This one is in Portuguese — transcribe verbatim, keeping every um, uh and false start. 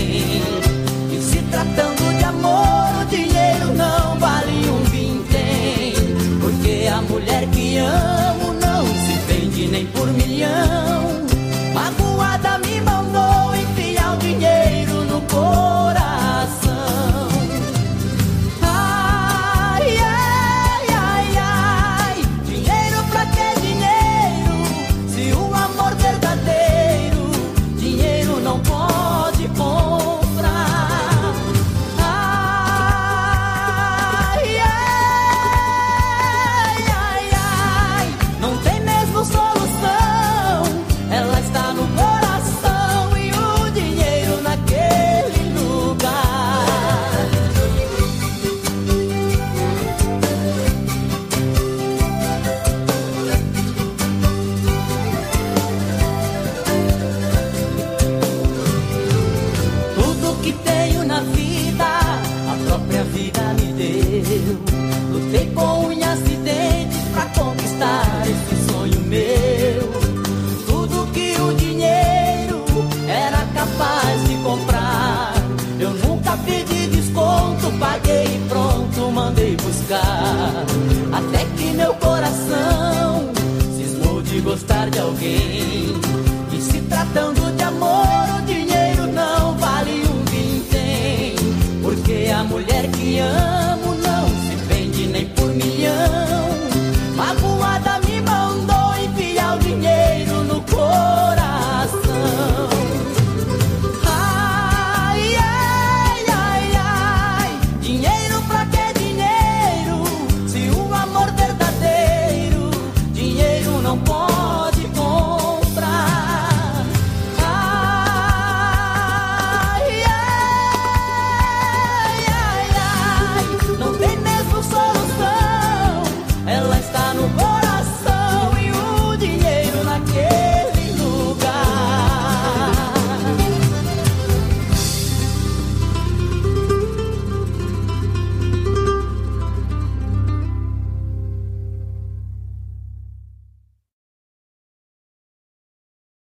alguém. E se tratando de amor, o dinheiro não vale um vintém. Porque a mulher que amo não se vende nem por milhão. Magoada me mandou enfiar o dinheiro no coração. Ai, ai, ai, ai, dinheiro pra que dinheiro? Se o amor verdadeiro, dinheiro não pode comprar. Ai, ai, ai, ai, não tem mesmo solução. Ela está no coração e o dinheiro naquele lugar. Tudo que tenho na vida, a própria vida me deu. Lutei com unhas e dentes pra conquistar esse sonho meu. Tudo que o dinheiro era capaz de comprar, eu nunca pedi desconto, paguei e pronto, mandei buscar. Até que meu coração cismou de gostar de alguém. E se tratando de amor, o dinheiro não vale um vintém. Porque a mulher que ama